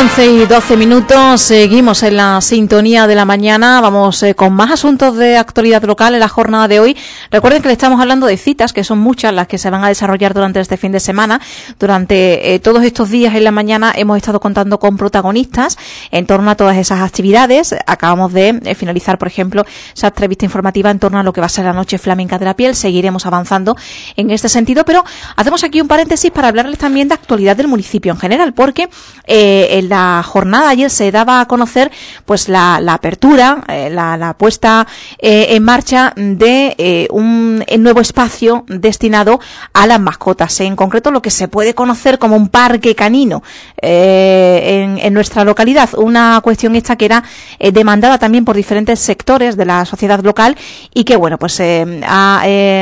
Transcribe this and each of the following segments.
11:12, seguimos en la sintonía de la mañana. Vamos con más asuntos de actualidad local en la jornada de hoy. Recuerden que le estamos hablando de citas, que son muchas las que se van a desarrollar durante este fin de semana. Durante todos estos días en la mañana hemos estado contando con protagonistas en torno a todas esas actividades. Acabamos de finalizar, por ejemplo, esa entrevista informativa en torno a lo que va a ser la Noche Flamenca de la Piel. Seguiremos avanzando en este sentido, pero hacemos aquí un paréntesis para hablarles también de actualidad del municipio en general, porque en la jornada ayer se daba a conocer pues la apertura, la puesta en marcha de un nuevo espacio destinado a las mascotas, en concreto lo que se puede conocer como un parque canino en nuestra localidad, una cuestión esta que era demandada también por diferentes sectores de la sociedad local y que bueno pues se ha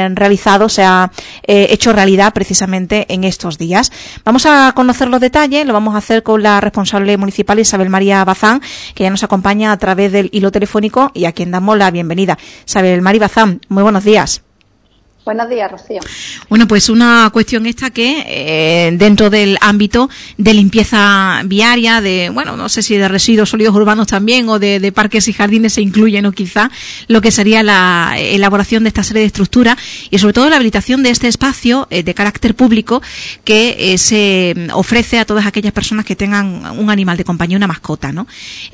hecho realidad precisamente en estos días. Vamos a conocer los detalles, lo vamos a hacer con la responsable municipal Isabel María Bazán, que ya nos acompaña a través del hilo telefónico y a quien damos la bienvenida. Isabel María Bazán, muy buenos días. Buenos días, Rocío. Bueno, pues una cuestión esta que dentro del ámbito de limpieza viaria, de, bueno, no sé si de residuos sólidos urbanos también o de parques y jardines se incluyen o quizá lo que sería la elaboración de esta serie de estructuras y sobre todo la habilitación de este espacio de carácter público que se ofrece a todas aquellas personas que tengan un animal de compañía, una mascota, ¿no?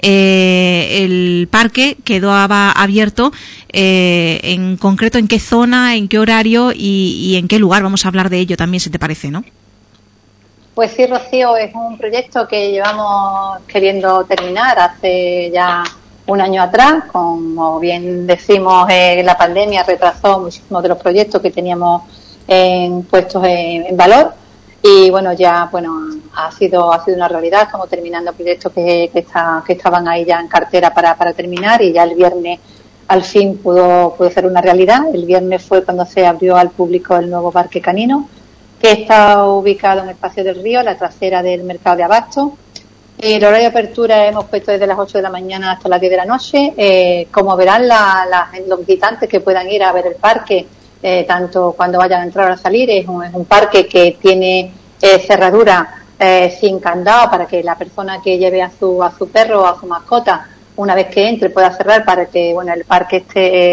El parque quedaba abierto en concreto en qué zona, en qué horario y en qué lugar. Vamos a hablar de ello también, si te parece, ¿no? Pues sí, Rocío, es un proyecto que llevamos queriendo terminar hace ya un año atrás. Como bien decimos, la pandemia retrasó muchísimos de los proyectos que teníamos puestos en valor y bueno, ya ha sido una realidad. Estamos terminando proyectos que estaban ahí ya en cartera para terminar y ya el viernes al fin pudo ser una realidad. El viernes fue cuando se abrió al público el nuevo parque canino, que está ubicado en el Espacio del Río, la trasera del mercado de Abasto. El horario de apertura hemos puesto desde las 8 de la mañana hasta las 10 de la noche. Como verán los visitantes que puedan ir a ver el parque, tanto cuando vayan a entrar o a salir, es un parque que tiene cerradura sin candado para que la persona que lleve a su perro o a su mascota, una vez que entre, pueda cerrar para que el parque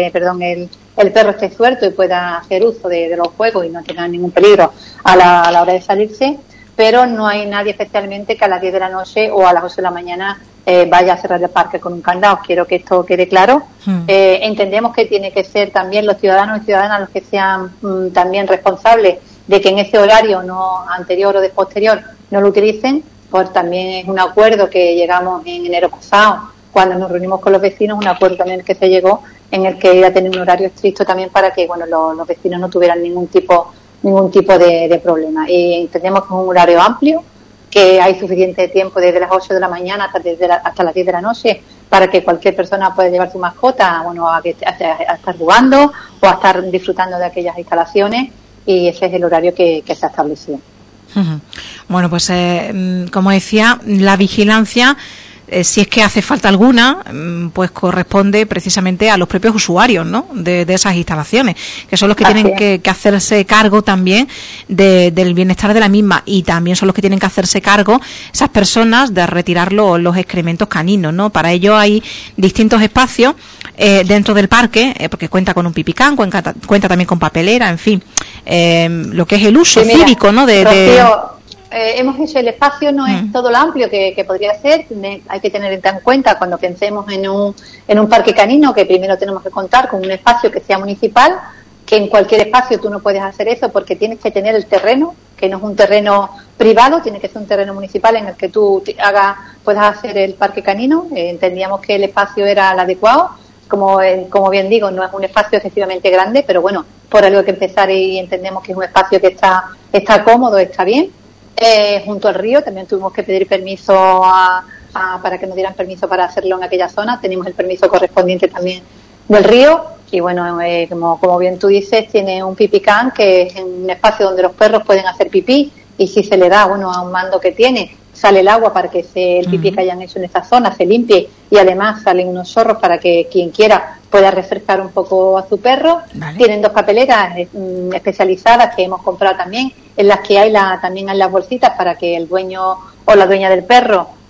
el perro esté suelto y pueda hacer uso de los juegos y no tenga ningún peligro a la hora de salirse, pero no hay nadie especialmente que a las 10 de la noche o a las 8 de la mañana vaya a cerrar el parque con un candado. Quiero que esto quede claro. Entendemos que tiene que ser también los ciudadanos y ciudadanas los que sean también responsables de que en ese horario no anterior o de posterior no lo utilicen, pues también es un acuerdo que llegamos en enero pasado cuando nos reunimos con los vecinos, un acuerdo también que se llegó en el que iba a tener un horario estricto también para que los vecinos no tuvieran ningún tipo de problema. Y entendemos que es un horario amplio, que hay suficiente tiempo desde las 8 de la mañana hasta las 10 de la noche para que cualquier persona pueda llevar su mascota a estar jugando o a estar disfrutando de aquellas instalaciones, y ese es el horario que se ha establecido. Bueno, pues como decía, la vigilancia, si es que hace falta alguna, pues corresponde precisamente a los propios usuarios, ¿no?, de esas instalaciones, que son los que tienen que hacerse cargo también del bienestar de la misma, y también son los que tienen que hacerse cargo esas personas de retirar los excrementos caninos, ¿no? Para ello hay distintos espacios dentro del parque, porque cuenta con un pipicán, cuenta también con papelera, en fin, lo que es el uso cívico, ¿no? Rocío, hemos hecho el espacio, no es todo lo amplio que podría ser. Hay que tener en cuenta cuando pensemos en un parque canino que primero tenemos que contar con un espacio que sea municipal, que en cualquier espacio tú no puedes hacer eso porque tienes que tener el terreno, que no es un terreno privado, tiene que ser un terreno municipal en el que tú puedas hacer el parque canino. Entendíamos que el espacio era el adecuado. Como bien digo, no es un espacio excesivamente grande, pero bueno, por algo hay que empezar y entendemos que es un espacio que está cómodo, está bien. Junto al río también tuvimos que pedir permiso para que nos dieran permiso para hacerlo en aquella zona. Tenemos el permiso correspondiente también del río y bueno, como bien tú dices, tiene un pipicán que es un espacio donde los perros pueden hacer pipí, y si se le da a un mando que tiene, sale el agua para que el pipí que hayan hecho en esa zona se limpie, y además salen unos zorros para que quien quiera pueda refrescar un poco a su perro. Vale. Tienen 2 papeleras especializadas que hemos comprado también, en las que también hay las bolsitas para que el dueño o la dueña del perro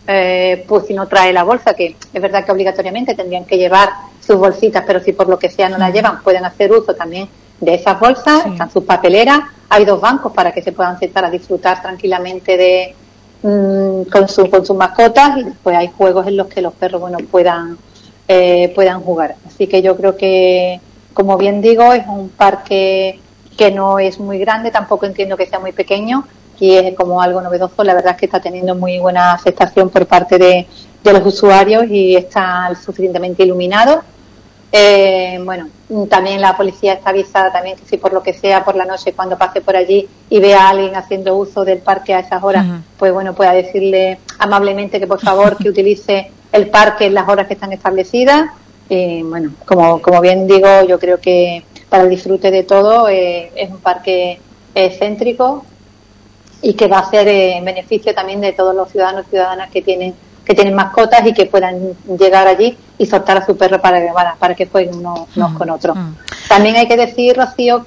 pues si no trae la bolsa, que es verdad que obligatoriamente tendrían que llevar sus bolsitas, pero si por lo que sea no las llevan, pueden hacer uso también de esas bolsas, están sus papeleras, hay 2 bancos para que se puedan sentar a disfrutar tranquilamente con sus mascotas, y después hay juegos en los que los perros puedan jugar. Así que yo creo que, como bien digo, es un parque que no es muy grande, tampoco entiendo que sea muy pequeño, y es como algo novedoso. La verdad es que está teniendo muy buena aceptación por parte de los usuarios y está suficientemente iluminado. También la policía está avisada también que si por lo que sea por la noche, cuando pase por allí y vea a alguien haciendo uso del parque a esas horas, pues pueda decirle amablemente que por favor que utilice el parque en las horas que están establecidas. Como bien digo, yo creo que para el disfrute de todo es un parque céntrico y que va a ser en beneficio también de todos los ciudadanos y ciudadanas que tienen mascotas y que puedan llegar allí y soltar a su perro para que jueguen unos con otros. También hay que decir, Rocío,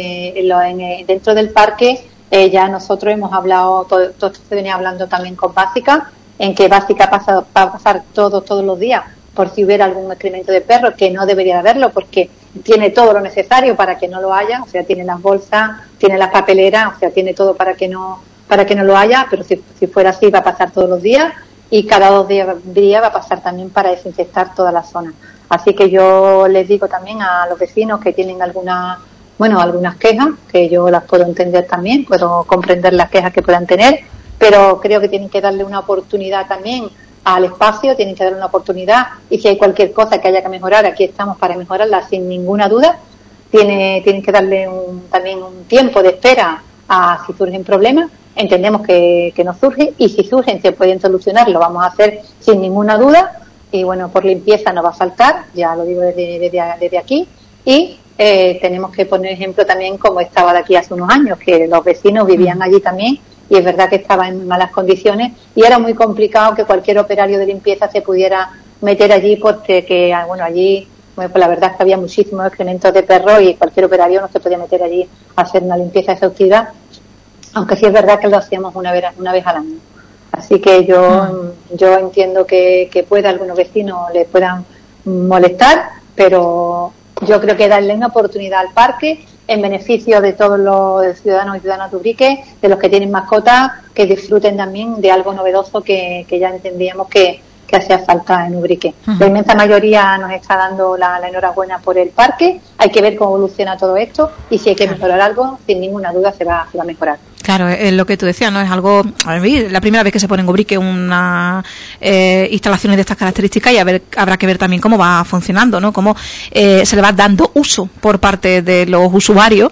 que dentro del parque ya nosotros hemos hablado, todo esto se venía hablando también con Básica, en que Básica va a pasar todos los días por si hubiera algún excremento de perro, que no debería haberlo porque tiene todo lo necesario para que no lo haya, o sea, tiene las bolsas, tiene las papeleras, o sea, tiene todo para que no lo haya, pero si fuera así va a pasar todos los días. Y cada 2 días va a pasar también para desinfectar toda la zona. Así que yo les digo también a los vecinos que tienen algunas quejas, que yo las puedo entender también, puedo comprender las quejas que puedan tener, pero creo que tienen que darle una oportunidad también al espacio, tienen que darle una oportunidad, y si hay cualquier cosa que haya que mejorar, aquí estamos para mejorarla sin ninguna duda. Tienen que darle también un tiempo de espera a si surgen problemas. Entendemos que no surge, y si surgen se pueden solucionar, lo vamos a hacer sin ninguna duda. Y por limpieza no va a faltar, ya lo digo desde aquí. Y tenemos que poner ejemplo también como estaba de aquí hace unos años, que los vecinos vivían allí también, y es verdad que estaba en malas condiciones y era muy complicado que cualquier operario de limpieza se pudiera meter allí, porque allí pues la verdad es que había muchísimos excrementos de perro y cualquier operario no se podía meter allí a hacer una limpieza exhaustiva, aunque sí es verdad que lo hacíamos una vez al año. Así que yo entiendo que pueda algunos vecinos les puedan molestar, pero yo creo que darle una oportunidad al parque en beneficio de todos los ciudadanos y ciudadanas de Ubrique, de los que tienen mascotas, que disfruten también de algo novedoso que ya entendíamos que hacía falta en Ubrique. La inmensa mayoría nos está dando la enhorabuena por el parque. Hay que ver cómo evoluciona todo esto, y si hay que mejorar algo, sin ninguna duda se va a mejorar. Claro, es lo que tú decías, ¿no? Es algo, la primera vez que se pone en Ubrique unas instalaciones de estas características, y habrá que ver también cómo va funcionando, ¿no? Cómo se le va dando uso por parte de los usuarios,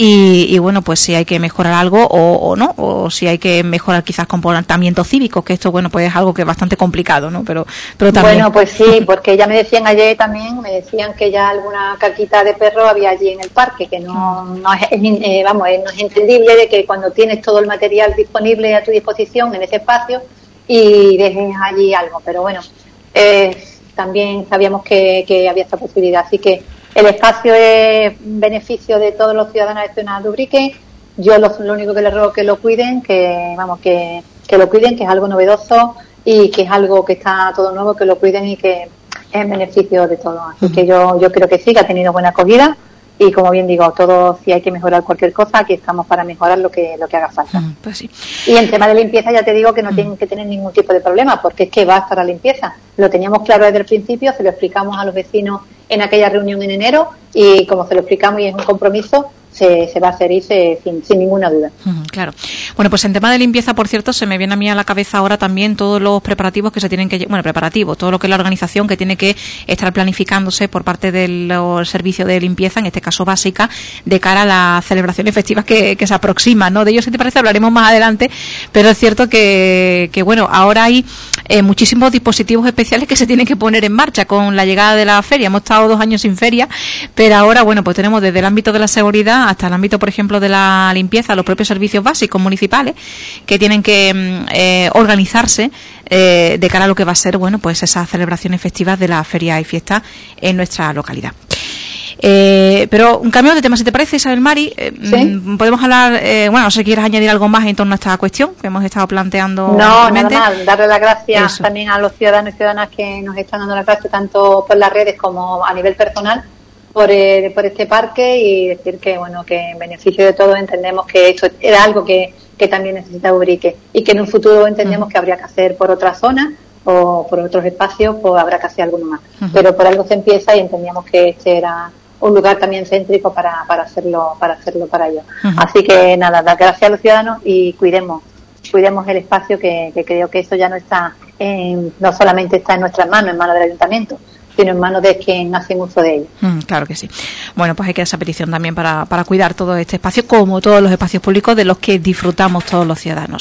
y pues si hay que mejorar algo o no, o si hay que mejorar quizás comportamientos cívicos, que esto, pues es algo que es bastante complicado, ¿no? Pero también... Bueno, pues sí, porque ya me decían ayer también, que ya alguna caquita de perro había allí en el parque, que no es entendible de que cuando tienes todo el material disponible a tu disposición en ese espacio y dejes allí algo, pero también sabíamos que había esta posibilidad, así que el espacio es beneficio de todos los ciudadanos y ciudadanas de Ubrique. Yo lo único que les ruego que lo cuiden, que lo cuiden, que es algo novedoso y que es algo que está todo nuevo, que lo cuiden y que es en beneficio de todos. Así que yo creo que sí, que ha tenido buena acogida. Y como bien digo, todos, si hay que mejorar cualquier cosa, aquí estamos para mejorar lo que haga falta. Pues sí. Y en tema de limpieza ya te digo que no tienen que tener ningún tipo de problema, porque es que va a estar la limpieza. Lo teníamos claro desde el principio, se lo explicamos a los vecinos en aquella reunión en enero, y como se lo explicamos y es un compromiso, se va a hacer sin ninguna duda. Claro. Bueno, pues en tema de limpieza, por cierto, se me viene a mí a la cabeza ahora también todos los preparativos que se tienen que... todo lo que es la organización que tiene que estar planificándose por parte del servicio de limpieza, en este caso Básica, de cara a las celebraciones festivas que se aproximan, ¿no? De ello, si te parece, hablaremos más adelante, pero es cierto que ahora hay muchísimos dispositivos especiales que se tienen que poner en marcha con la llegada de la feria. Hemos estado 2 años sin feria, pero ahora, pues tenemos desde el ámbito de la seguridad hasta el ámbito, por ejemplo, de la limpieza, los propios servicios básicos municipales que tienen que organizarse de cara a lo que va a ser, pues esas celebraciones festivas de la feria y fiesta en nuestra localidad. Pero un cambio de tema, si te parece, Isabel Mari, ¿Sí? podemos hablar, bueno, no sé si quieres añadir algo más en torno a esta cuestión que hemos estado planteando. No, nada más, darle las gracias también a los ciudadanos y ciudadanas que nos están dando las gracias tanto por las redes como a nivel personal por este parque, y decir que bueno, que en beneficio de todos entendemos que esto era algo que también necesita Ubrique, y que en un futuro entendemos que habría que hacer por otras zonas o por otros espacios, pues habrá que hacer alguno más. Pero por algo se empieza y entendíamos que este era un lugar también céntrico para hacerlo para ellos. Así que nada, dar gracias a los ciudadanos y cuidemos el espacio, que creo que eso ya no está no solamente está en nuestras manos, en manos del ayuntamiento, sino en manos de quien hacen uso de ellos. Claro que sí. Bueno, pues hay que hacer esa petición también para cuidar todo este espacio, como todos los espacios públicos de los que disfrutamos todos los ciudadanos.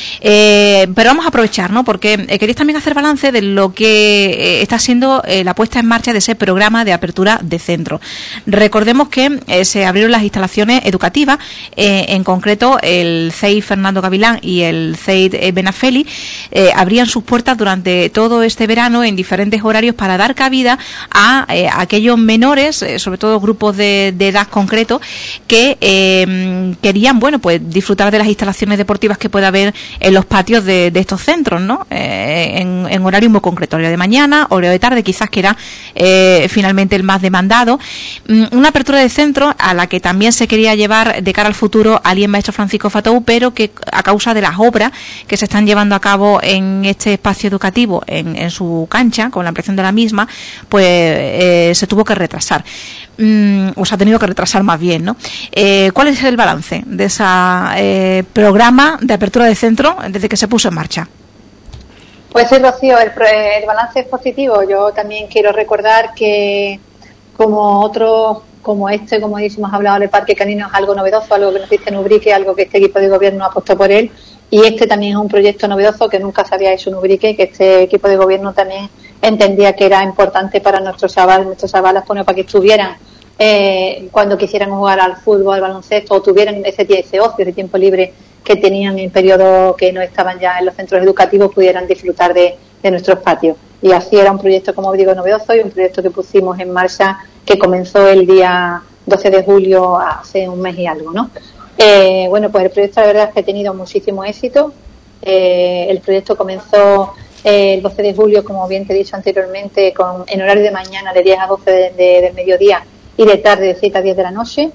Pero vamos a aprovechar, ¿no? Porque queréis también hacer balance de lo que está siendo la puesta en marcha de ese programa de apertura de centro. Recordemos que se abrieron las instalaciones educativas, en concreto el CEI Fernando Gavilán y el CEI Benafeli abrían sus puertas durante todo este verano en diferentes horarios para dar cabida a aquellos menores, sobre todo grupos de edad concreto, que querían, bueno, pues disfrutar de las instalaciones deportivas que pueda haber en los patios de estos centros, ¿no? En horario muy concreto, horario de mañana, horario de tarde, quizás que era finalmente el más demandado. Una apertura de centro a la que también se quería llevar de cara al futuro al maestro Francisco Fatou, pero que a causa de las obras que se están llevando a cabo en este espacio educativo, en su cancha, con la ampliación de la misma, pues se tuvo que retrasar, o se ha tenido que retrasar más bien, ¿no? ¿Cuál es el balance de ese programa de apertura de centro desde que se puso en marcha? Pues sí, Rocío, el balance es positivo. Yo también quiero recordar que como otros, como como hemos hablado del Parque Canino, es algo novedoso, algo que nos dice en Ubrique, algo que este equipo de gobierno apostó por él, y este también es un proyecto novedoso que nunca se había hecho en Ubrique, que este equipo de gobierno también entendía que era importante para nuestros chavalas, bueno, para que estuvieran cuando quisieran jugar al fútbol, al baloncesto, o tuvieran ese ocio, ese tiempo libre que tenían en periodo que no estaban ya en los centros educativos, pudieran disfrutar de nuestros patios. Y así era un proyecto, como digo, novedoso, y un proyecto que pusimos en marcha, que comenzó el día 12 de julio, hace un mes y algo, ¿no? Bueno, pues el proyecto la verdad es que ha tenido muchísimo éxito. El proyecto comenzó el 12 de julio, como bien te he dicho anteriormente, en horario de mañana de 10 a 12 del mediodía, y de tarde de 7 a 10 de la noche.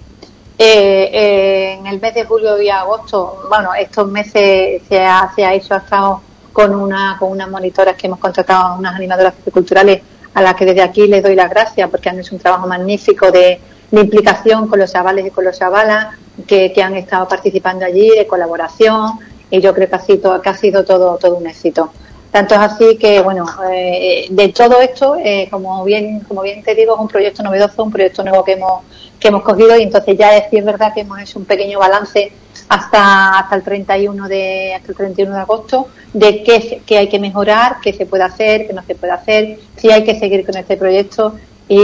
En el mes de julio y agosto, bueno, estos meses se ha estado con unas monitoras que hemos contratado, unas animadoras culturales, a las que desde aquí les doy las gracias, porque han hecho un trabajo magnífico de implicación con los chavales y con los chavalas que han estado participando allí, de colaboración, y yo creo que ha sido todo un éxito. Tanto es así que, bueno, de todo esto, como bien te digo, es un proyecto novedoso, un proyecto nuevo que hemos cogido, y entonces ya es verdad que hemos hecho un pequeño balance hasta el 31 de agosto de qué hay que mejorar, qué se puede hacer, qué no se puede hacer, si hay que seguir con este proyecto,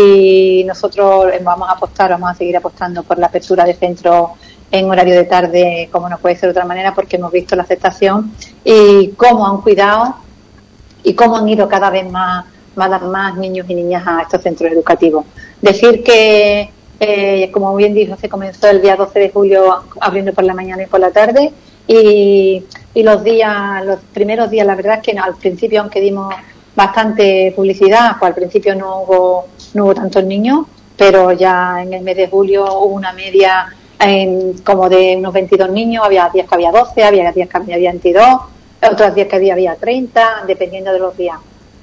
y nosotros vamos a seguir apostando por la apertura de centros en horario de tarde, como no puede ser de otra manera, porque hemos visto la aceptación y cómo han cuidado y cómo han ido cada vez más niños y niñas a estos centros educativos. Decir que, como bien dijo, se comenzó el día 12 de julio abriendo por la mañana y por la tarde, y los primeros días, la verdad es que al principio, aunque dimos bastante publicidad, pues al principio no hubo tantos niños, pero ya en el mes de julio hubo una media como de unos 22 niños, había días que había 12, había días que había 22, otros días que había 30, dependiendo de los días.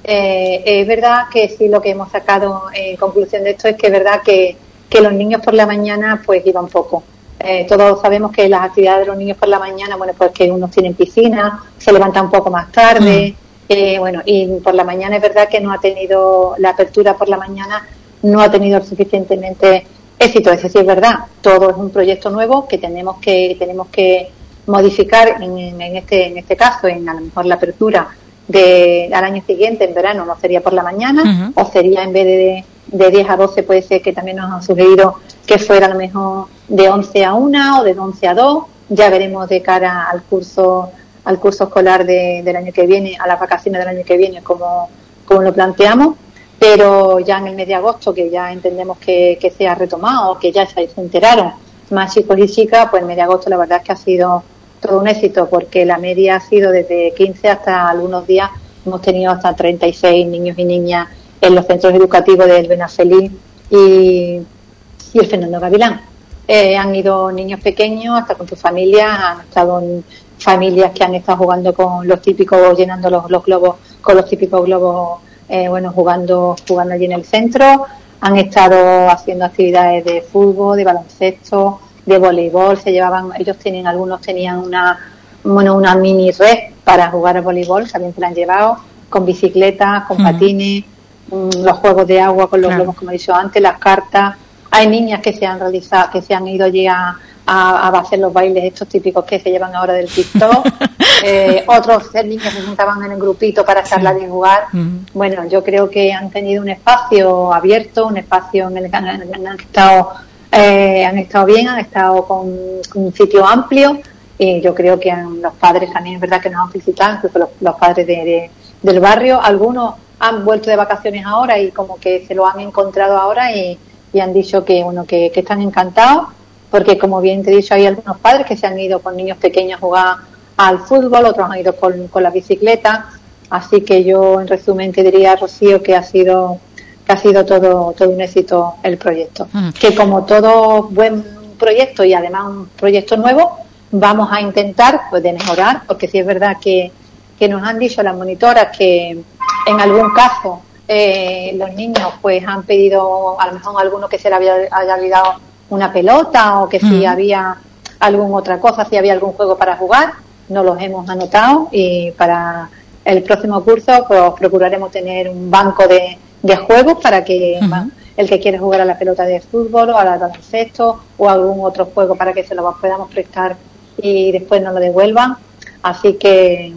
Es verdad que sí, lo que hemos sacado en conclusión de esto es que es verdad que los niños por la mañana pues iban poco. Todos sabemos que las actividades de los niños por la mañana, bueno, pues que unos tienen piscina, se levantan un poco más tarde, bueno, y por la mañana es verdad que no ha tenido la apertura por la mañana, no ha tenido suficientemente éxito. Es decir, es verdad, todo es un proyecto nuevo que tenemos que modificar en este caso, en a lo mejor la apertura al año siguiente, en verano, no sería por la mañana, o sería en vez de 10 a 12, puede ser que también nos han sugerido que fuera a lo mejor de 11 a 1 o de 11 a 2, ya veremos de cara al curso escolar del año que viene, a las vacaciones del año que viene, como lo planteamos. pero ya en el mes de agosto, que ya entendemos que se ha retomado, que ya se enteraron más chicos y chicas, pues el mes de agosto la verdad es que ha sido todo un éxito, porque la media ha sido desde 15 hasta algunos días, hemos tenido hasta 36 niños y niñas en los centros educativos del Benafeliz y el Fernando Gavilán. Han ido niños pequeños hasta con sus familias, han estado en familias que han estado jugando con los típicos, llenando los globos, con los típicos globos, jugando allí en el centro. Han estado haciendo actividades de fútbol, de baloncesto, de voleibol. Algunos tenían una mini red para jugar al voleibol, también se la han llevado, con bicicletas, con patines, los juegos de agua con los globos, como he dicho antes, las cartas. Hay niñas que se han ido allí a hacer los bailes estos típicos que se llevan ahora del TikTok. Otros niños se juntaban en el grupito para charlar y jugar. Bueno, yo creo que han tenido un espacio abierto, un espacio en el que han estado bien, han estado con un sitio amplio, y yo creo que los padres también es verdad que nos han felicitado, incluso los padres del barrio. Algunos han vuelto de vacaciones ahora y como que se lo han encontrado ahora y han dicho que están encantados, porque como bien te he dicho, hay algunos padres que se han ido con niños pequeños a jugar al fútbol, otros han ido con la bicicleta. Así que yo, en resumen, te diría, Rocío, que ha sido todo un éxito el proyecto. Que como todo buen proyecto, y además un proyecto nuevo, vamos a intentar de mejorar, porque sí es verdad que nos han dicho las monitoras que en algún caso los niños pues han pedido, a lo mejor alguno que se le haya olvidado una pelota, o que si había alguna otra cosa, si había algún juego para jugar. No los hemos anotado, y para el próximo curso pues procuraremos tener un banco de juegos para que el que quiere jugar a la pelota de fútbol o al baloncesto o algún otro juego, para que se lo podamos prestar y después nos lo devuelvan. Así que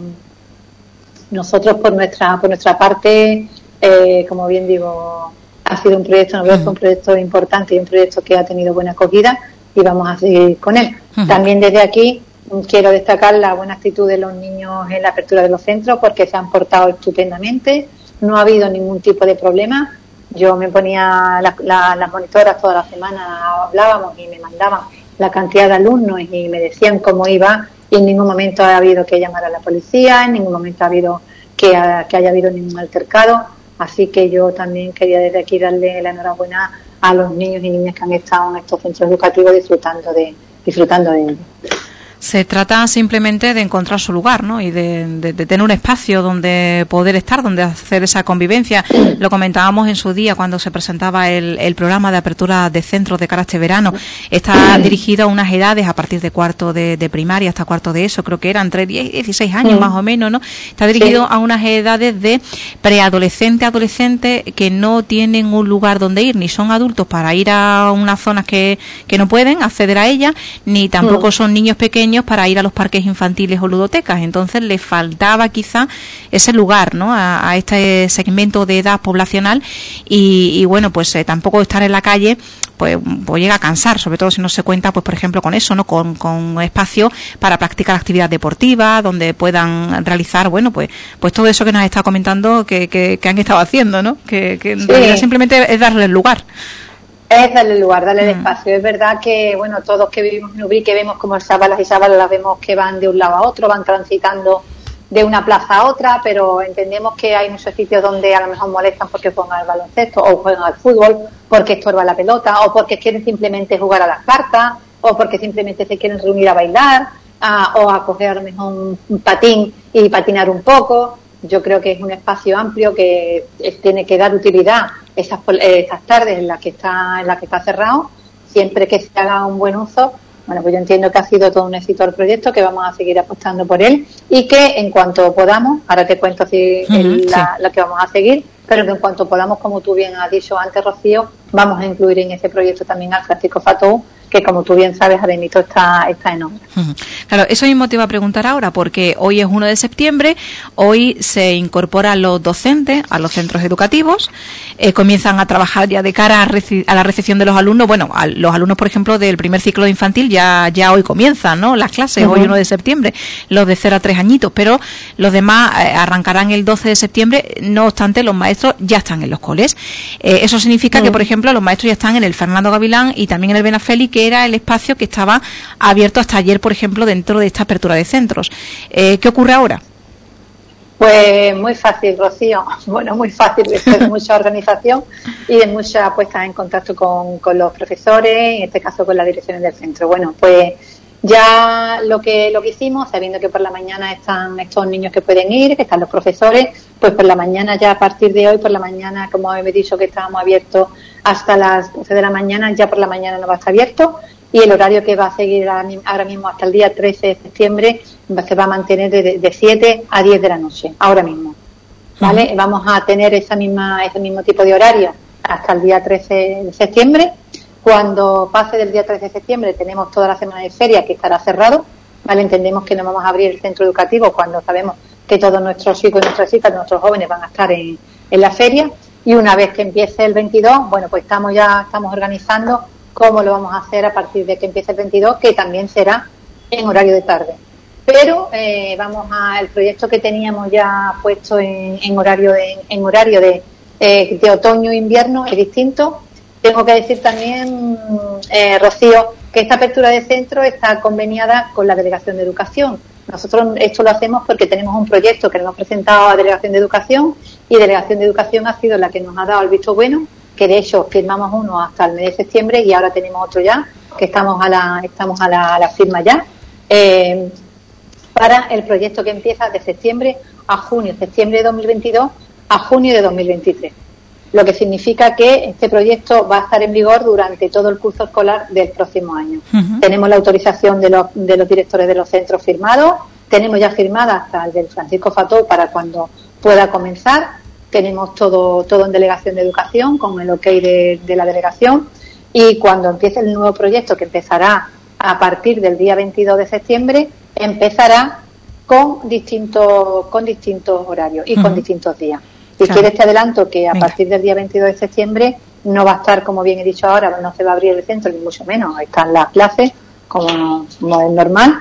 nosotros por nuestra parte, como bien digo, ha sido un proyecto importante y un proyecto que ha tenido buena acogida, y vamos a seguir con él. También desde aquí quiero destacar la buena actitud de los niños en la apertura de los centros, porque se han portado estupendamente, no ha habido ningún tipo de problema. Yo me ponía las monitoras toda la semana, hablábamos y me mandaban la cantidad de alumnos y me decían cómo iba, y en ningún momento ha habido que llamar a la policía, en ningún momento ha habido que haya habido ningún altercado. Así que yo también quería desde aquí darle la enhorabuena a los niños y niñas que han estado en estos centros educativos disfrutando de ellos. Se trata simplemente de encontrar su lugar, ¿no? Y de tener un espacio donde poder estar, donde hacer esa convivencia. Lo comentábamos en su día cuando se presentaba el programa de apertura de centros de cara a este verano. Está dirigido a unas edades a partir de cuarto de primaria hasta cuarto de ESO, creo que eran entre 10 y 16 años más o menos, ¿no? Está dirigido a unas edades de preadolescente, adolescente, que no tienen un lugar donde ir, ni son adultos para ir a unas zonas que no pueden acceder a ellas, ni tampoco son niños pequeños para ir a los parques infantiles o ludotecas. Entonces le faltaba quizá ese lugar, ¿no?, a este segmento de edad poblacional, y bueno, pues tampoco estar en la calle pues llega a cansar, sobre todo si no se cuenta, pues por ejemplo con eso, ¿no?, con espacio para practicar actividad deportiva, donde puedan realizar, bueno, pues todo eso que nos ha estado comentando que han estado haciendo, ¿no?, que en realidad simplemente es darle el lugar. Es darle lugar, darle el espacio. Es verdad que, bueno, todos que vivimos en Ubrique vemos como sábalas y sábalas las vemos que van de un lado a otro, van transitando de una plaza a otra, pero entendemos que hay muchos sitios donde a lo mejor molestan porque juegan al baloncesto o juegan al fútbol, porque estorba la pelota, o porque quieren simplemente jugar a las cartas, o porque simplemente se quieren reunir a bailar, o a coger a lo mejor un patín y patinar un poco. Yo creo que es un espacio amplio que tiene que dar utilidad esas tardes en las que está cerrado, siempre que se haga un buen uso. Bueno, pues yo entiendo que ha sido todo un éxito el proyecto, que vamos a seguir apostando por él, y que en cuanto podamos, ahora te cuento la que vamos a seguir, pero que en cuanto podamos, como tú bien has dicho antes, Rocío, vamos a incluir en ese proyecto también al Francisco Fatou, que como tú bien sabes, ahora mismo está en obra. Claro, eso mismo te iba a preguntar ahora, porque hoy es 1 de septiembre, hoy se incorporan los docentes a los centros educativos, comienzan a trabajar ya de cara a la recepción de los alumnos. Bueno, los alumnos, por ejemplo, del primer ciclo de infantil ya hoy comienzan, ¿no?, las clases, hoy 1 de septiembre, los de 0 a 3 añitos, pero los demás arrancarán el 12 de septiembre, no obstante, los maestros ya están en los coles. Eso significa que, por ejemplo, los maestros ya están en el Fernando Gavilán y también en el Benafeli, que era el espacio que estaba abierto hasta ayer, por ejemplo, dentro de esta apertura de centros. ¿Qué ocurre ahora? Pues muy fácil, Rocío. Bueno, muy fácil, después de mucha organización y de mucha puesta en contacto con los profesores, en este caso con las direcciones del centro. Bueno, pues ya lo que hicimos, sabiendo que por la mañana están estos niños que pueden ir, que están los profesores, pues por la mañana, ya a partir de hoy, por la mañana, como he dicho que estábamos abiertos hasta las 12 de la mañana, ya por la mañana no va a estar abierto, y el horario que va a seguir ahora mismo hasta el día 13 de septiembre se va a mantener de 7 a 10 de la noche, ahora mismo, ¿vale? Vamos a tener ese mismo tipo de horario hasta el día 13 de septiembre. Cuando pase del día 13 de septiembre tenemos toda la semana de feria que estará cerrado, ¿vale? Entendemos que no vamos a abrir el centro educativo cuando sabemos que todos nuestros chicos y nuestras chicas, nuestros jóvenes van a estar en la feria, y una vez que empiece el 22, bueno, pues estamos organizando cómo lo vamos a hacer a partir de que empiece el 22, que también será en horario de tarde. Pero el proyecto que teníamos ya puesto en horario de otoño e invierno es distinto. Tengo que decir también, Rocío, que esta apertura de centro está conveniada con la Delegación de Educación. Nosotros esto lo hacemos porque tenemos un proyecto que le hemos presentado a Delegación de Educación, y Delegación de Educación ha sido la que nos ha dado el visto bueno, que de hecho firmamos uno hasta el mes de septiembre y ahora tenemos otro ya, que estamos a la firma ya, para el proyecto que empieza de septiembre de 2022 a junio de 2023. Lo que significa que este proyecto va a estar en vigor durante todo el curso escolar del próximo año. Tenemos la autorización de los directores de los centros firmados, tenemos ya firmada hasta el del Francisco Fató para cuando pueda comenzar, tenemos todo en Delegación de Educación con el OK de la delegación, y cuando empiece el nuevo proyecto, que empezará a partir del día 22 de septiembre, empezará con distintos horarios y con distintos días. Si quieres te adelanto que a partir del día 22 de septiembre no va a estar, como bien he dicho ahora, no se va a abrir el centro, ni mucho menos. Están las clases, como es normal.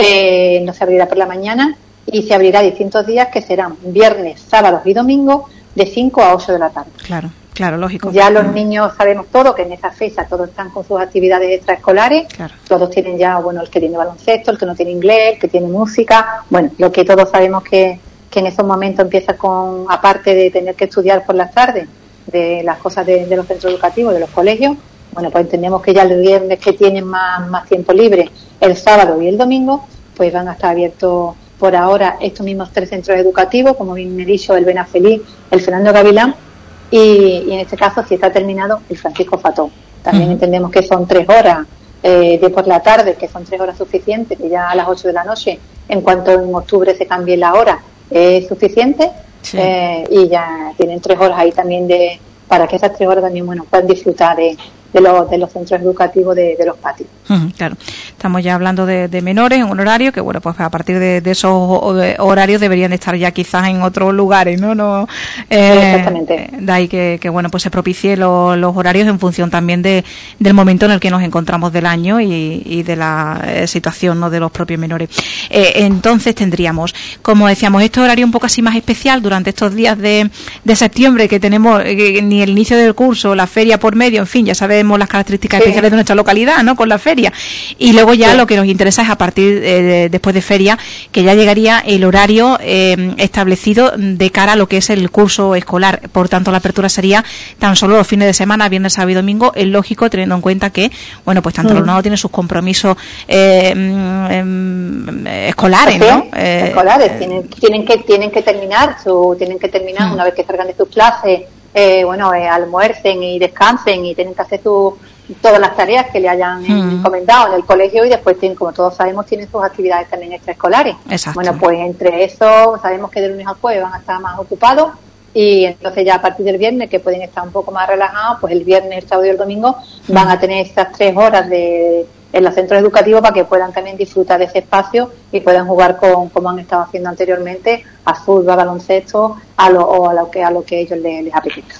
No se abrirá por la mañana y se abrirá distintos días, que serán viernes, sábados y domingos, de 5 a 8 de la tarde. Claro, lógico. Ya los niños sabemos todo, que en esa fecha todos están con sus actividades extraescolares. Claro. Todos tienen ya, bueno, el que tiene baloncesto, el que no tiene inglés, el que tiene música. Bueno, lo que todos sabemos que en esos momentos empieza con, aparte de tener que estudiar por las tardes, de las cosas de los centros educativos, de los colegios, bueno, pues entendemos que ya el viernes, que tienen más tiempo libre, el sábado y el domingo, pues van a estar abiertos por ahora estos mismos 3 centros educativos, como bien me he dicho, el Benafeli, el Fernando Gavilán, y en este caso, si está terminado, el Francisco Fató. También entendemos que son 3 horas de por la tarde, que son 3 horas suficientes, que ya a las 8 de la noche, en cuanto en octubre se cambie la hora, es suficiente. Sí. Y ya tienen 3 horas ahí también para que esas 3 horas también, bueno, puedan disfrutar de los centros educativos de los patios. Claro, estamos ya hablando de menores en un horario que, bueno, pues a partir de esos horarios deberían de estar ya quizás en otros lugares, ¿no? Exactamente. De ahí que bueno, pues se propicie los horarios en función también del momento en el que nos encontramos del año y de la situación, ¿no?, de los propios menores. Entonces tendríamos, como decíamos, este horario un poco así más especial durante estos días de septiembre, que tenemos ni el inicio del curso, la feria por medio, en fin, ya sabemos las características especiales de nuestra localidad, ¿no?, con la feria. Y luego ya lo que nos interesa es a partir después de feria, que ya llegaría el horario establecido de cara a lo que es el curso escolar. Por tanto, la apertura sería tan solo los fines de semana, viernes, sábado y domingo. Es lógico, teniendo en cuenta que, bueno, pues tanto el alumnado tiene sus compromisos escolares, ¿no? Escolares, tienen que terminar una vez que salgan de sus clases. Almuercen y descansen y tienen que hacer todas las tareas que le hayan encomendado en el colegio, y después como todos sabemos, tienen sus actividades también extraescolares. Exacto. Bueno, pues entre eso sabemos que de lunes a jueves van a estar más ocupados, y entonces ya a partir del viernes, que pueden estar un poco más relajados, pues el viernes, el sábado y el domingo van a tener estas 3 horas en los centros educativos para que puedan también disfrutar de ese espacio y puedan jugar como han estado haciendo anteriormente, a fútbol, a baloncesto, a lo que ellos les apetezca.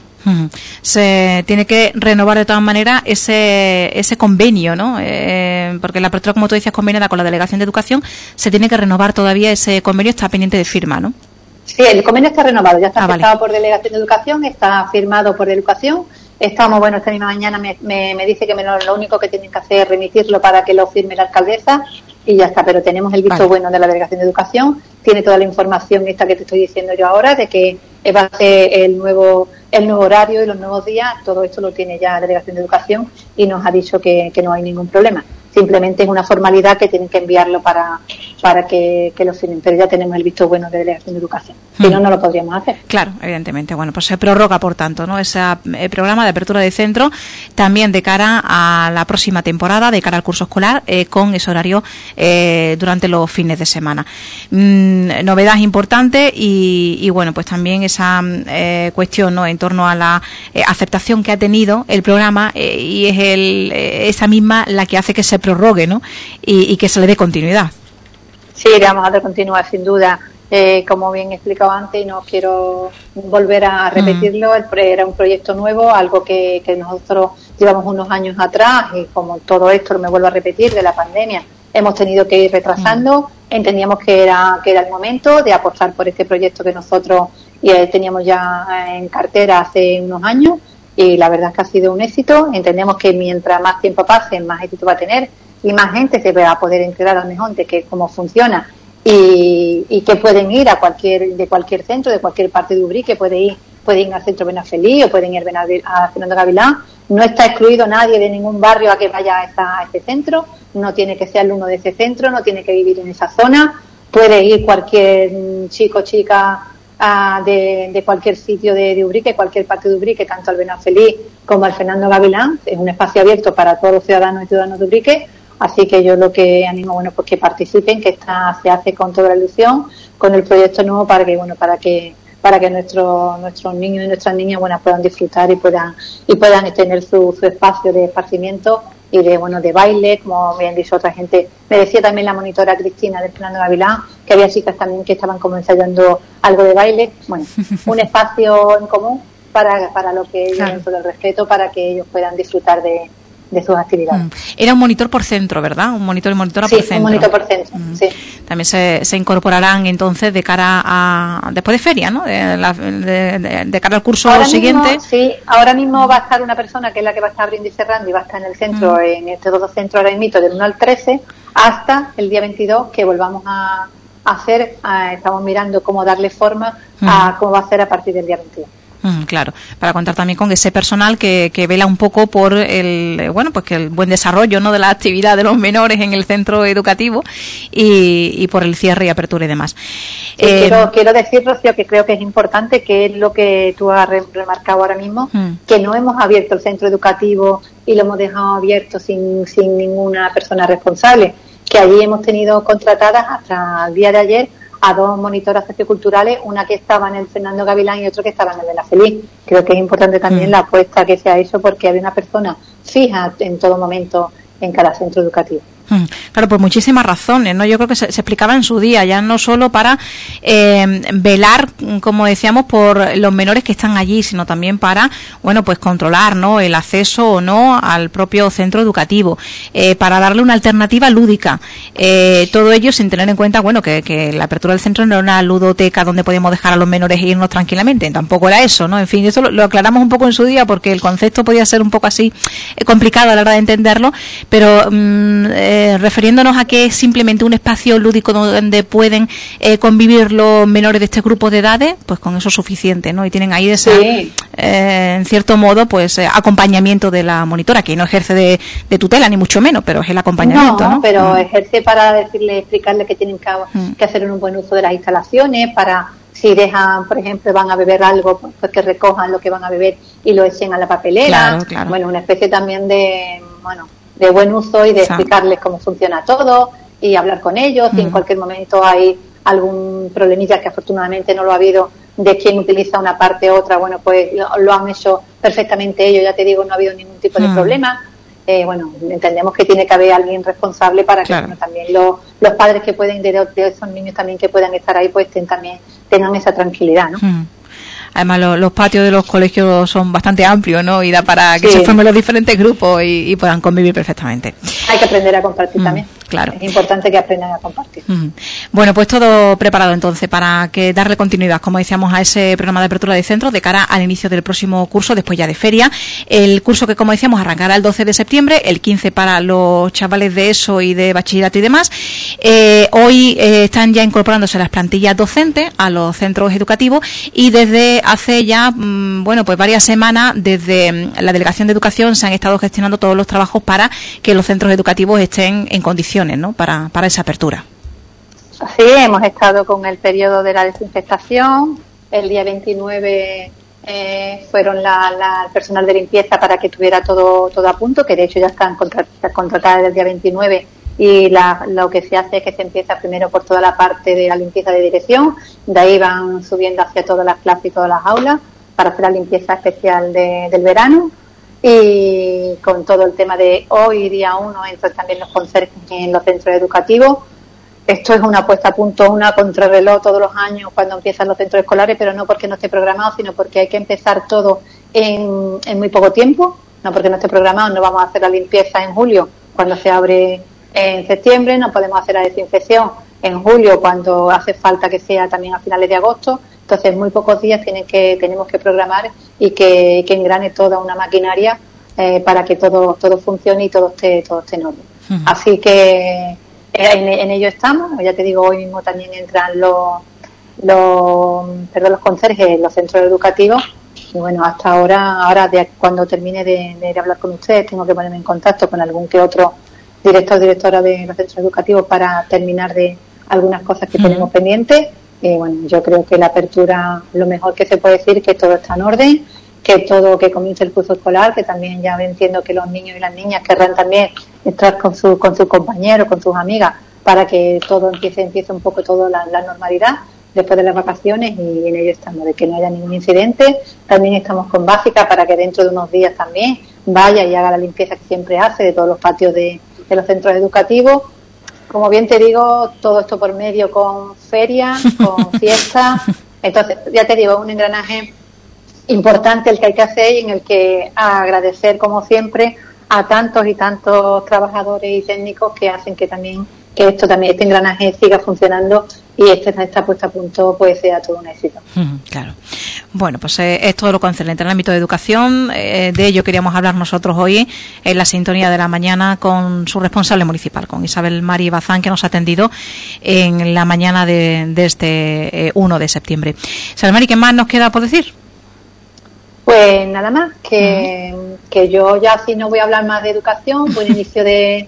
Se tiene que renovar de todas maneras ese convenio, ¿no? Porque la apertura, como tú decías, conveniada con la Delegación de Educación, se tiene que renovar todavía ese convenio, está pendiente de firma, ¿no? Sí, el convenio está renovado, ya está aceptado por Delegación de Educación, está firmado por Educación. Estamos, esta misma mañana me dice que lo único que tienen que hacer es remitirlo para que lo firme la alcaldesa y ya está, pero tenemos el visto bueno de la Delegación de Educación, tiene toda la información esta que te estoy diciendo yo ahora, de que va a ser el nuevo horario y los nuevos días, todo esto lo tiene ya la Delegación de Educación y nos ha dicho que no hay ningún problema. Simplemente es una formalidad que tienen que enviarlo para que lo firmen, pero ya tenemos el visto bueno de Delegación de Educación. Si no, no lo podríamos hacer. Claro, evidentemente. Bueno, pues se prorroga, por tanto, ¿no? Ese programa de apertura de centro también de cara a la próxima temporada, de cara al curso escolar, con ese horario durante los fines de semana. Novedad importante y bueno, pues también esa cuestión, ¿no?, en torno a la aceptación que ha tenido el programa y es esa misma la que hace que se prorrogue, ¿no?, y que se le dé continuidad. Sí, le vamos a dar continuidad, sin duda. Como bien he explicado antes, y no quiero volver a repetirlo, era un proyecto nuevo, algo que nosotros llevamos unos años atrás, y como todo esto, me vuelvo a repetir, de la pandemia, hemos tenido que ir retrasando. Entendíamos que era el momento de apostar por este proyecto que nosotros teníamos ya en cartera hace unos años, y la verdad es que ha sido un éxito. Entendemos que mientras más tiempo pase, más éxito va a tener y más gente se va a poder enterar al mejor de cómo funciona y que pueden ir de cualquier centro, de cualquier parte de Ubrique, pueden ir al centro Benafeliz o pueden ir a Fernando Gavilán. No está excluido nadie de ningún barrio a que vaya a ese centro, no tiene que ser alumno de ese centro, no tiene que vivir en esa zona, puede ir cualquier chico o chica de cualquier sitio de Ubrique, cualquier parte de Ubrique, tanto al Benafeliz como al Fernando Gavilán. Es un espacio abierto para todos los ciudadanos y ciudadanas de Ubrique. Así que yo lo que animo, pues que participen, que se hace con toda la ilusión, con el proyecto nuevo para que nuestros niños y nuestras niñas, puedan disfrutar y puedan tener su espacio de esparcimiento y de baile, como bien dicho otra gente. Me decía también la monitora Cristina de Fernando Gavilán que había chicas también que estaban como ensayando algo de baile. Un espacio en común para lo que ellos, dentro del respeto, para que ellos puedan disfrutar de sus actividades. Era un monitor por centro, ¿verdad? Un monitor y monitora por centro. Sí, un monitor por centro, sí. También se incorporarán entonces de cara a después de feria, ¿no? De cara al curso siguiente. Sí, ahora mismo va a estar una persona que es la que va a estar abriendo y cerrando y va a estar en el centro, en estos dos centros ahora mismo, del 1 al 13, hasta el día 22, que volvamos a hacer, estamos mirando cómo darle forma a cómo va a ser a partir del día 22. Claro, para contar también con ese personal que vela un poco por el que el buen desarrollo, ¿no?, de la actividad de los menores en el centro educativo y por el cierre y apertura y demás. Quiero decir, Rocío, que creo que es importante, que es lo que tú has remarcado ahora mismo, que no hemos abierto el centro educativo y lo hemos dejado abierto sin ninguna persona responsable, que allí hemos tenido contratadas hasta el día de ayer a 2 monitoras socioculturales, una que estaba en el Fernando Gavilán y otro que estaba en el Benafeliz. Creo que es importante también la apuesta que se ha hecho, porque había una persona fija en todo momento en cada centro educativo. Claro, por muchísimas razones, ¿no? Yo creo que se explicaba en su día, ya no solo para velar, como decíamos, por los menores que están allí, sino también para, pues controlar, ¿no?, el acceso o no al propio centro educativo, para darle una alternativa lúdica. Todo ello sin tener en cuenta, que la apertura del centro no era una ludoteca donde podíamos dejar a los menores e irnos tranquilamente, tampoco era eso, ¿no? En fin, eso lo aclaramos un poco en su día, porque el concepto podía ser un poco así complicado a la hora de entenderlo, pero refiriéndonos a que es simplemente un espacio lúdico donde pueden convivir los menores de este grupo de edades, pues con eso es suficiente, ¿no? Y tienen ahí en cierto modo, pues acompañamiento de la monitora, que no ejerce de tutela, ni mucho menos, pero es el acompañamiento, ¿no? Pero ejerce para explicarle que tienen que hacer un buen uso de las instalaciones, para si dejan, por ejemplo, van a beber algo, pues que recojan lo que van a beber y lo echen a la papelera. Claro. Una especie también de buen uso y de explicarles cómo funciona todo y hablar con ellos. Si en cualquier momento hay algún problemilla, que afortunadamente no lo ha habido, de quién utiliza una parte u otra, bueno, pues lo han hecho perfectamente ellos, ya te digo, no ha habido ningún tipo de problema. Bueno, entendemos que tiene que haber alguien responsable para que bueno, también los padres que pueden de esos niños también que puedan estar ahí, pues también tengan esa tranquilidad, ¿no? Además, los patios de los colegios son bastante amplios, ¿no? Y da para que se formen los diferentes grupos y puedan convivir perfectamente. Hay que aprender a compartir también. Claro. Es importante que aprendan a compartir. Bueno, pues todo preparado entonces para que darle continuidad, como decíamos, a ese programa de apertura de centros de cara al inicio del próximo curso, después ya de feria. El curso que, como decíamos, arrancará el 12 de septiembre, el 15 para los chavales de ESO y de bachillerato y demás. Hoy están ya incorporándose las plantillas docentes a los centros educativos y desde hace ya, bueno, pues varias semanas, desde la Delegación de Educación se han estado gestionando todos los trabajos para que los centros educativos estén en condiciones, ¿no? para esa apertura. Sí, hemos estado con el periodo de la desinfectación. El día 29 fueron el personal de limpieza para que tuviera todo a punto, que de hecho ya están contratadas desde el día 29 y lo que se hace es que se empieza primero por toda la parte de la limpieza de dirección, de ahí van subiendo hacia todas las clases y todas las aulas para hacer la limpieza especial del verano. Y con todo el tema de hoy, día 1, entran también los conserjes en los centros educativos. Esto es una puesta a punto, una contrarreloj todos los años cuando empiezan los centros escolares, pero no porque no esté programado, sino porque hay que empezar todo en muy poco tiempo. No porque no esté programado, no vamos a hacer la limpieza en julio cuando se abre en septiembre, no podemos hacer la desinfección en julio cuando hace falta que sea también a finales de agosto. Entonces, muy pocos días tenemos que programar y que engrane toda una maquinaria para que todo funcione y todo esté en orden. Así que en ello estamos. Ya te digo, hoy mismo también entran los conserjes en los centros educativos. Y bueno, hasta ahora cuando termine de hablar con ustedes, tengo que ponerme en contacto con algún que otro director o directora de los centros educativos para terminar de algunas cosas que tenemos pendientes. Bueno, yo creo que la apertura, lo mejor que se puede decir, que todo está en orden, que comience el curso escolar, que también ya entiendo que los niños y las niñas querrán también estar con sus compañeros, con sus amigas, para que todo empiece un poco todo la normalidad después de las vacaciones, y en ello estamos, de que no haya ningún incidente. También estamos con Básica para que dentro de unos días también vaya y haga la limpieza que siempre hace de todos los patios de los centros educativos. Como bien te digo, todo esto por medio con ferias, con fiestas. Entonces, ya te digo, es un engranaje importante el que hay que hacer y en el que agradecer, como siempre, a tantos y tantos trabajadores y técnicos que hacen que este engranaje siga funcionando y esta puesta a punto pues sea todo un éxito. Claro. Bueno, pues es todo lo concerniente al ámbito de educación. De ello queríamos hablar nosotros hoy en la sintonía de la mañana con su responsable municipal, con Isabel Mari Bazán, que nos ha atendido en la mañana de este 1 de septiembre. Isabel Mari, ¿qué más nos queda por decir? Pues nada más, que yo ya sí no voy a hablar más de educación, buen inicio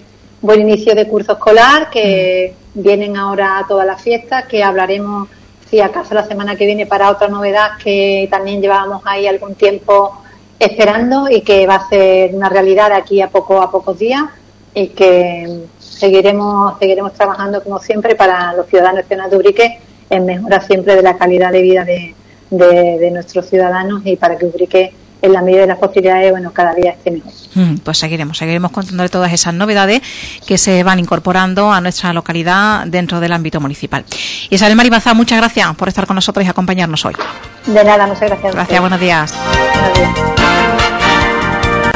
de curso escolar, que vienen ahora todas las fiestas, que hablaremos si acaso la semana que viene para otra novedad que también llevábamos ahí algún tiempo esperando y que va a ser una realidad de aquí a pocos días, y que seguiremos trabajando como siempre para los ciudadanos y ciudadanas de Ubrique en mejora siempre de la calidad de vida de nuestros ciudadanos, y para que Ubrique, en la medida de las posibilidades, bueno, cada día esté mejor. Pues seguiremos contando de todas esas novedades que se van incorporando a nuestra localidad dentro del ámbito municipal. Isabel Mari Bazán, muchas gracias por estar con nosotros y acompañarnos hoy. De nada, muchas gracias. Gracias, buenos días. Buenos días.